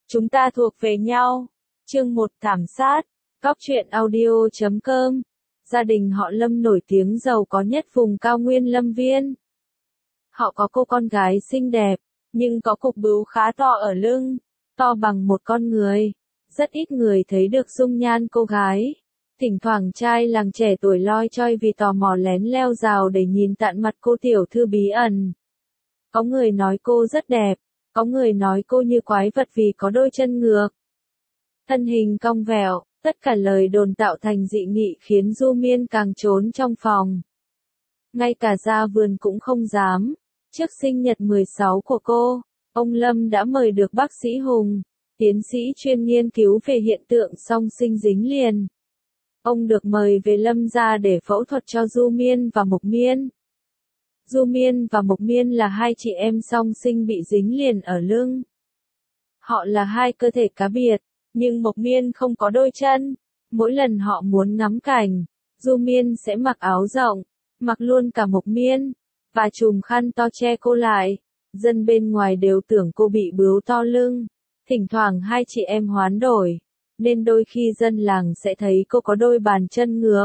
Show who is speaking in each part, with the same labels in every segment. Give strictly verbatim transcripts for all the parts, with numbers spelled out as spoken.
Speaker 1: Chúng ta thuộc về nhau. Chương một Thảm sát. Góc truyện audio chấm com. Gia đình họ Lâm nổi tiếng giàu có nhất vùng cao nguyên Lâm Viên. Họ có cô con gái xinh đẹp, nhưng có cục bướu khá to ở lưng, to bằng một con người. Rất ít người thấy được dung nhan cô gái. Thỉnh thoảng trai làng trẻ tuổi loi choi vì tò mò lén leo rào để nhìn tận mặt cô tiểu thư bí ẩn. Có người nói cô rất đẹp, có người nói cô như quái vật vì có đôi chân ngược. Thân hình cong vẹo, tất cả lời đồn tạo thành dị nghị khiến Du Miên càng trốn trong phòng. Ngay cả ra vườn cũng không dám. Trước sinh nhật mười sáu của cô, ông Lâm đã mời được bác sĩ Hùng, tiến sĩ chuyên nghiên cứu về hiện tượng song sinh dính liền. Ông được mời về Lâm gia để phẫu thuật cho Du Miên và Mộc Miên. Du Miên và Mộc Miên là hai chị em song sinh bị dính liền ở lưng. Họ là hai cơ thể cá biệt, nhưng Mộc Miên không có đôi chân. Mỗi lần họ muốn ngắm cảnh, Du Miên sẽ mặc áo rộng, mặc luôn cả Mộc Miên, và chùm khăn to che cô lại. Dân bên ngoài đều tưởng cô bị bướu to lưng. Thỉnh thoảng hai chị em hoán đổi, nên đôi khi dân làng sẽ thấy cô có đôi bàn chân ngược.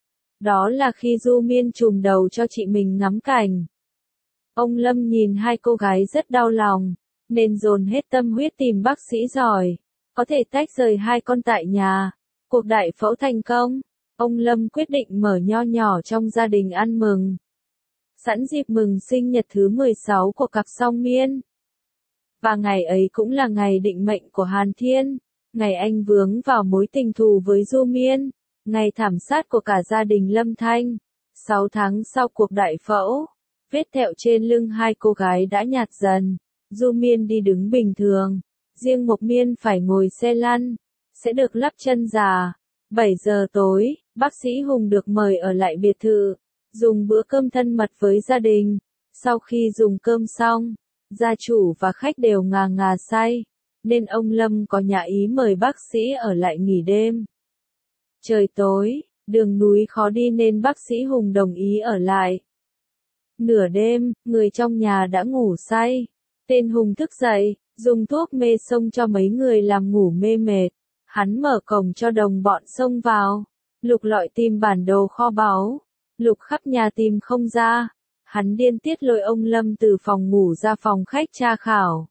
Speaker 1: Đó là khi Du Miên chùm đầu cho chị mình ngắm cảnh. Ông Lâm nhìn hai cô gái rất đau lòng, nên dồn hết tâm huyết tìm bác sĩ giỏi, có thể tách rời hai con tại nhà. Cuộc đại phẫu thành công, ông Lâm quyết định mở nho nhỏ trong gia đình ăn mừng. Sẵn dịp mừng sinh nhật thứ mười sáu của cặp song miên. Và ngày ấy cũng là ngày định mệnh của Hàn Thiên, ngày anh vướng vào mối tình thù với Du Miên, ngày thảm sát của cả gia đình Lâm Thanh. Sáu tháng sau cuộc đại phẫu, vết thẹo trên lưng hai cô gái đã nhạt dần. Du Miên đi đứng bình thường, riêng Mộc Miên phải ngồi xe lăn, sẽ được lắp chân già. bảy giờ tối, bác sĩ Hùng được mời ở lại biệt thự, dùng bữa cơm thân mật với gia đình. Sau khi dùng cơm xong, gia chủ và khách đều ngà ngà say, nên ông Lâm có nhã ý mời bác sĩ ở lại nghỉ đêm. Trời tối, đường núi khó đi nên bác sĩ Hùng đồng ý ở lại. Nửa đêm, người trong nhà đã ngủ say. Tên Hùng thức dậy, dùng thuốc mê xông cho mấy người làm ngủ mê mệt. Hắn mở cổng cho đồng bọn xông vào, lục lọi tìm bản đồ kho báu, lục khắp nhà tìm không ra. Hắn điên tiết lôi ông Lâm từ phòng ngủ ra phòng khách tra khảo.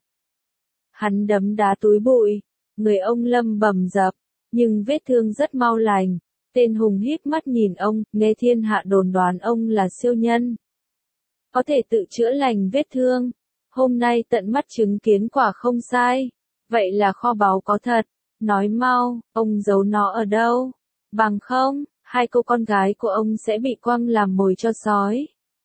Speaker 1: Hắn đấm đá túi bụi, người ông Lâm bầm dập, nhưng vết thương rất mau lành. Tên Hùng híp mắt nhìn ông, nghe thiên hạ đồn đoán ông là siêu nhân, có thể tự chữa lành vết thương. Hôm nay tận mắt chứng kiến quả không sai. Vậy là kho báu có thật. Nói mau, ông giấu nó ở đâu? Bằng không, hai cô con gái của ông sẽ bị quăng làm mồi cho sói.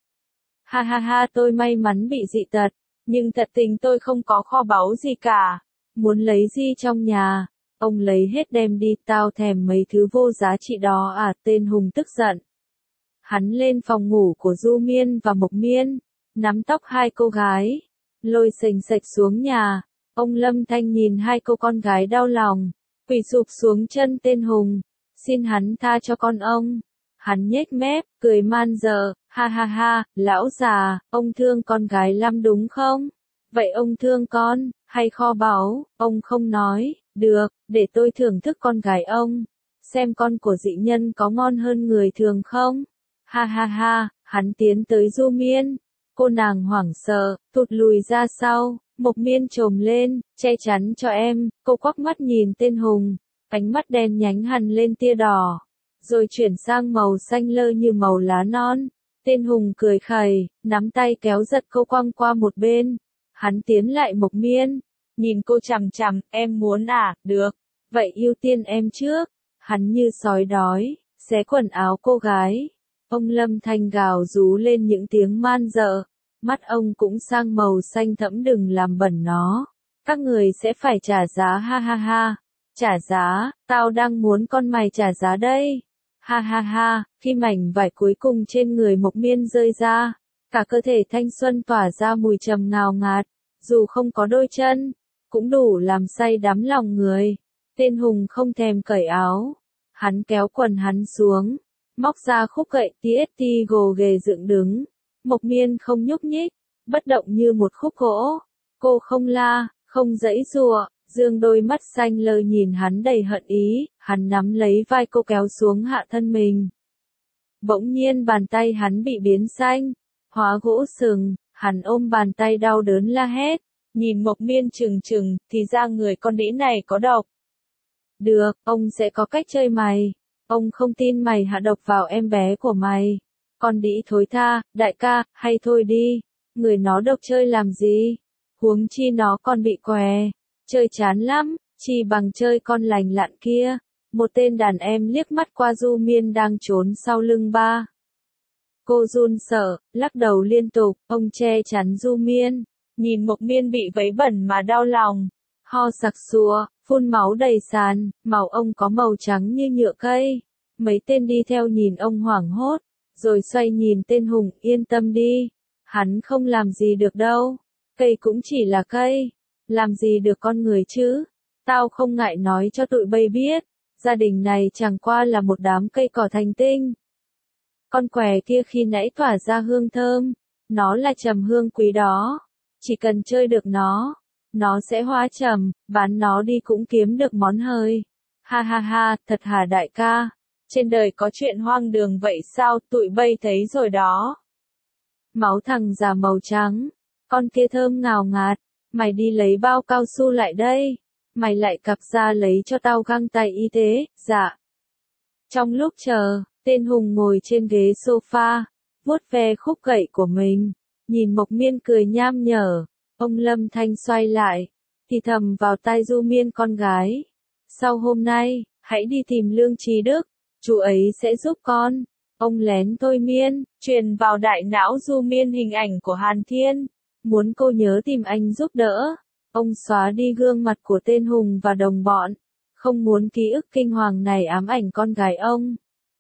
Speaker 1: Ha ha ha, tôi may mắn bị dị tật, nhưng thật tình tôi không có kho báu gì cả. Muốn lấy gì trong nhà, ông lấy hết đem đi, tao thèm mấy thứ vô giá trị đó à. Tên Hùng tức giận. Hắn lên phòng ngủ của Du Miên và Mộc Miên, nắm tóc hai cô gái, lôi sềnh sạch xuống nhà. Ông Lâm Thanh nhìn hai cô con gái đau lòng, quỳ sụp xuống chân tên Hùng, xin hắn tha cho con ông. Hắn nhếch mép, cười man dợ, ha ha ha, lão già, ông thương con gái lắm đúng không? Vậy ông thương con, hay kho báu? Ông không nói. Được, để tôi thưởng thức con gái ông, xem con của dị nhân có ngon hơn người thường không? Ha ha ha, hắn tiến tới Du Miên. Cô nàng hoảng sợ, thụt lùi ra sau. Mộc Miên trồm lên, che chắn cho em. Cô quắc mắt nhìn tên Hùng, ánh mắt đen nhánh hằn lên tia đỏ, rồi chuyển sang màu xanh lơ như màu lá non. Tên Hùng cười khẩy, nắm tay kéo giật cô quăng qua một bên. Hắn tiến lại Mộc Miên, nhìn cô chằm chằm, em muốn à, được, vậy ưu tiên em trước. Hắn như sói đói, xé quần áo cô gái. Ông Lâm Thanh gào rú lên những tiếng man dợ, mắt ông cũng sang màu xanh thẫm, đừng làm bẩn nó. Các người sẽ phải trả giá, ha ha ha. Trả giá, tao đang muốn con mày trả giá đây. Ha ha ha, khi mảnh vải cuối cùng trên người Mộc Miên rơi ra, cả cơ thể thanh xuân tỏa ra mùi trầm ngào ngạt, dù không có đôi chân, cũng đủ làm say đắm lòng người. Tên Hùng không thèm cởi áo, hắn kéo quần hắn xuống, móc ra khúc gậy tê tê gồ ghề dựng đứng. Mộc Miên không nhúc nhích, bất động như một khúc gỗ. Cô không la, không giãy giụa, Dương đôi mắt xanh lơ nhìn hắn đầy hận ý, hắn nắm lấy vai cô kéo xuống hạ thân mình. Bỗng nhiên bàn tay hắn bị biến xanh, hóa gỗ sừng, hắn ôm bàn tay đau đớn la hét, nhìn Mộc Miên trừng trừng, thì ra người con đĩ này có độc. Được, ông sẽ có cách chơi mày, ông không tin mày hạ độc vào em bé của mày. Con đĩ thối tha, đại ca, hay thôi đi, người nó độc chơi làm gì, huống chi nó còn bị què, chơi chán lắm, chi bằng chơi con lành lặn kia. Một tên đàn em liếc mắt qua Du Miên đang trốn sau lưng ba. Cô run sợ, lắc đầu liên tục, ông che chắn Du Miên, nhìn Mộc Miên bị vấy bẩn mà đau lòng, ho sặc sụa, phun máu đầy sàn, màu ông có màu trắng như nhựa cây. Mấy tên đi theo nhìn ông hoảng hốt, rồi xoay nhìn tên Hùng, yên tâm đi, hắn không làm gì được đâu, cây cũng chỉ là cây, làm gì được con người chứ, tao không ngại nói cho tụi bay biết, gia đình này chẳng qua là một đám cây cỏ thành tinh. Con què kia khi nãy tỏa ra hương thơm, nó là trầm hương quý đó, chỉ cần chơi được nó, nó sẽ hóa trầm, bán nó đi cũng kiếm được món hời. Ha ha ha, thật hả đại ca, trên đời có chuyện hoang đường vậy sao, tụi bay thấy rồi đó. Máu thằng già màu trắng, con kia thơm ngào ngạt, mày đi lấy bao cao su lại đây, mày lại cặp ra lấy cho tao găng tay y tế, dạ. Trong lúc chờ, tên Hùng ngồi trên ghế sofa, vuốt ve khúc gậy của mình, nhìn Mộc Miên cười nham nhở, ông Lâm Thanh xoay lại, thì thầm vào tai Du Miên con gái. Sau hôm nay, hãy đi tìm Lương Trí Đức, chú ấy sẽ giúp con. Ông lén thôi Miên, truyền vào đại não Du Miên hình ảnh của Hàn Thiên, muốn cô nhớ tìm anh giúp đỡ. Ông xóa đi gương mặt của tên Hùng và đồng bọn, không muốn ký ức kinh hoàng này ám ảnh con gái ông.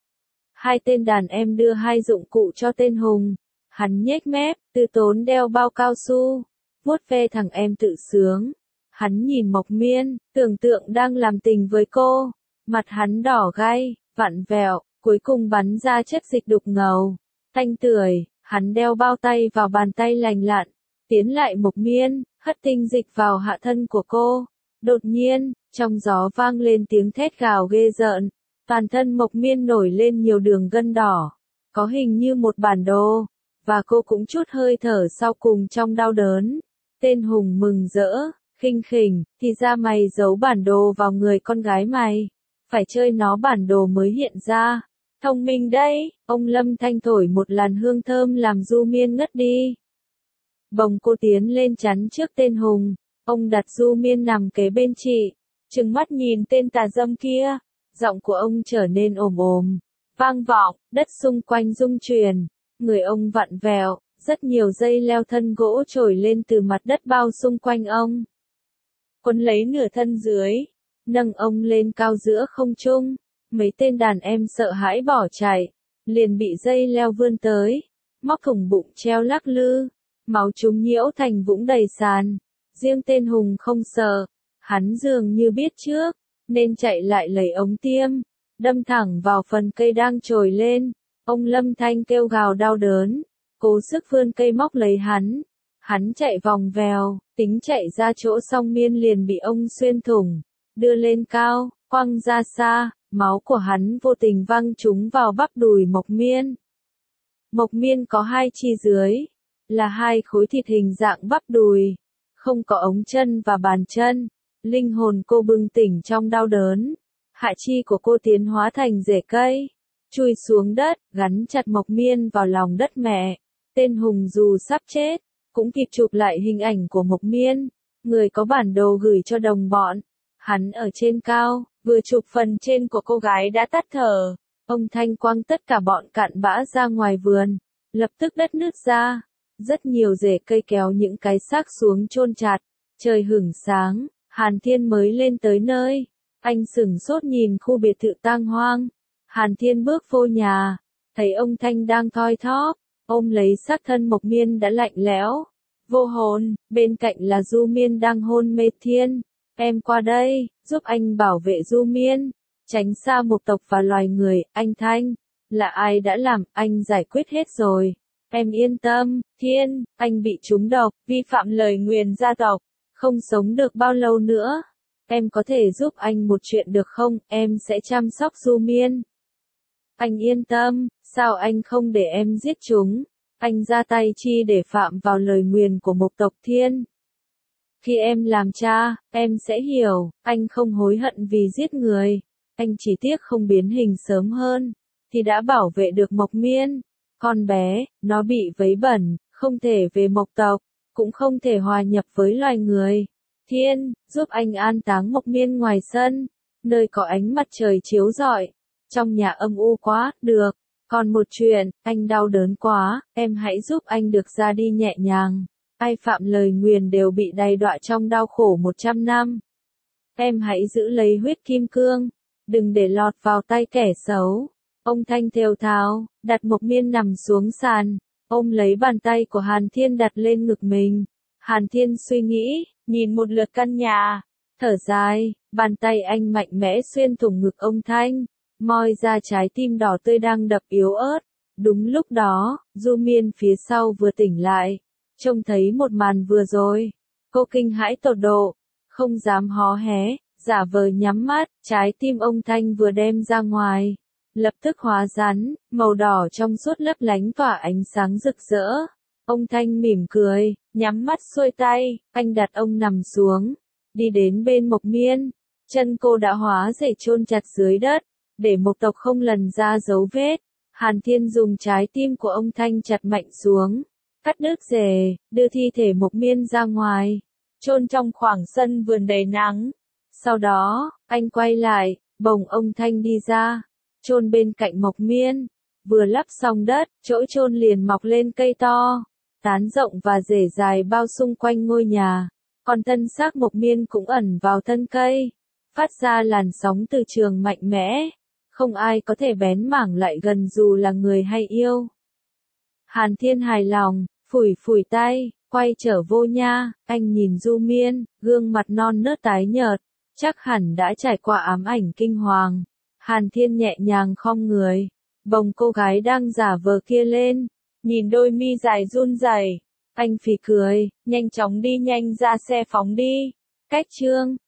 Speaker 1: Hai tên đàn em đưa hai dụng cụ cho tên Hùng, hắn nhếch mép, từ tốn đeo bao cao su, vuốt ve thằng em tự sướng. Hắn nhìn Mộc Miên, tưởng tượng đang làm tình với cô, mặt hắn đỏ gay, vặn vẹo, cuối cùng bắn ra chất dịch đục ngầu, tanh tưởi. Hắn đeo bao tay vào bàn tay lành lặn, tiến lại Mộc Miên, hất tinh dịch vào hạ thân của cô. Đột nhiên, trong gió vang lên tiếng thét gào ghê rợn, toàn thân Mộc Miên nổi lên nhiều đường gân đỏ, có hình như một bản đồ, và cô cũng chút hơi thở sau cùng trong đau đớn. Tên Hùng mừng rỡ, khinh khỉnh, thì ra mày giấu bản đồ vào người con gái mày, phải chơi nó bản đồ mới hiện ra. Thông minh đấy, ông Lâm Thanh thổi một làn hương thơm làm Du Miên ngất đi. Bồng cô tiến lên chắn trước tên Hùng, ông đặt Du Miên nằm kế bên chị, trừng mắt nhìn tên tà dâm kia, giọng của ông trở nên ồm ồm, vang vọng, đất xung quanh rung chuyển, người ông vặn vẹo, rất nhiều dây leo thân gỗ trồi lên từ mặt đất bao xung quanh ông. Quấn lấy nửa thân dưới, nâng ông lên cao giữa không trung. Mấy tên đàn em sợ hãi bỏ chạy, liền bị dây leo vươn tới, móc thủng bụng treo lắc lư, máu chúng nhiễu thành vũng đầy sàn. Riêng tên Hùng không sợ, hắn dường như biết trước, nên chạy lại lấy ống tiêm, đâm thẳng vào phần cây đang trồi lên. Ông Lâm Thanh kêu gào đau đớn, cố sức vươn cây móc lấy hắn. Hắn chạy vòng vèo, tính chạy ra chỗ Song Miên liền bị ông xuyên thủng, đưa lên cao, quăng ra xa. Máu của hắn vô tình văng trúng vào bắp đùi Mộc Miên. Mộc Miên có hai chi dưới, là hai khối thịt hình dạng bắp đùi, không có ống chân và bàn chân. Linh hồn cô bừng tỉnh trong đau đớn. Hạ chi của cô tiến hóa thành rễ cây, chui xuống đất, gắn chặt Mộc Miên vào lòng đất mẹ. Tên Hùng dù sắp chết, cũng kịp chụp lại hình ảnh của Mộc Miên. Người có bản đồ gửi cho đồng bọn. Hắn ở trên cao, vừa chụp phần trên của cô gái đã tắt thở. Ông Thanh quăng tất cả bọn cặn bã ra ngoài vườn. Lập tức đất nứt ra. Rất nhiều rễ cây kéo những cái xác xuống chôn chặt. Trời hửng sáng, Hàn Thiên mới lên tới nơi. Anh sửng sốt nhìn khu biệt thự tang hoang. Hàn Thiên bước vô nhà, thấy ông Thanh đang thoi thóp, ôm lấy xác thân Mộc Miên đã lạnh lẽo, vô hồn, bên cạnh là Du Miên đang hôn mê. Thiên, em qua đây, giúp anh bảo vệ Du Miên, tránh xa một tộc và loài người. Anh Thanh, là ai đã làm, anh giải quyết hết rồi. Em yên tâm, Thiên, anh bị trúng độc, vi phạm lời nguyền gia tộc, không sống được bao lâu nữa. Em có thể giúp anh một chuyện được không, em sẽ chăm sóc Du Miên. Anh yên tâm, sao anh không để em giết chúng? Anh ra tay chi để phạm vào lời nguyền của Mộc tộc Thiên? Khi em làm cha, em sẽ hiểu, anh không hối hận vì giết người. Anh chỉ tiếc không biến hình sớm hơn, thì đã bảo vệ được Mộc Miên. Con bé, nó bị vấy bẩn, không thể về Mộc tộc, cũng không thể hòa nhập với loài người. Thiên, giúp anh an táng Mộc Miên ngoài sân, nơi có ánh mặt trời chiếu rọi. Trong nhà âm u quá, được. Còn một chuyện, anh đau đớn quá, em hãy giúp anh được ra đi nhẹ nhàng. Ai phạm lời nguyền đều bị đày đọa trong đau khổ một trăm năm. Em hãy giữ lấy huyết kim cương, đừng để lọt vào tay kẻ xấu. Ông Thanh thều thào, đặt Mộc Miên nằm xuống sàn, ôm lấy bàn tay của Hàn Thiên đặt lên ngực mình. Hàn Thiên suy nghĩ, nhìn một lượt căn nhà, thở dài, bàn tay anh mạnh mẽ xuyên thủng ngực ông Thanh, moi ra trái tim đỏ tươi đang đập yếu ớt. Đúng lúc đó, Du Miên phía sau vừa tỉnh lại, trông thấy một màn vừa rồi. Cô kinh hãi tột độ, không dám hó hé, giả vờ nhắm mắt, trái tim ông Thanh vừa đem ra ngoài. Lập tức hóa rắn, màu đỏ trong suốt lấp lánh tỏa ánh sáng rực rỡ. Ông Thanh mỉm cười, nhắm mắt xuôi tay, anh đặt ông nằm xuống, đi đến bên Mộc Miên. Chân cô đã hóa rễ chôn chặt dưới đất, để Mộc tộc không lần ra dấu vết. Hàn Thiên dùng trái tim của ông Thanh chặt mạnh xuống, cắt đứt rễ, đưa thi thể Mộc Miên ra ngoài, chôn trong khoảng sân vườn đầy nắng. Sau đó, anh quay lại, bồng ông Thanh đi ra, chôn bên cạnh Mộc Miên. Vừa lấp xong đất, chỗ chôn liền mọc lên cây to, tán rộng và rễ dài bao xung quanh ngôi nhà. Còn thân xác Mộc Miên cũng ẩn vào thân cây, phát ra làn sóng từ trường mạnh mẽ. Không ai có thể bén mảng lại gần dù là người hay yêu. Hàn Thiên hài lòng, phủi phủi tay, quay trở vô nha. Anh nhìn Du Miên, gương mặt non nớt tái nhợt, chắc hẳn đã trải qua ám ảnh kinh hoàng. Hàn Thiên nhẹ nhàng khom người, bồng cô gái đang giả vờ kia lên, nhìn đôi mi dài run rẩy, anh phì cười, nhanh chóng đi nhanh ra xe phóng đi. Cách chương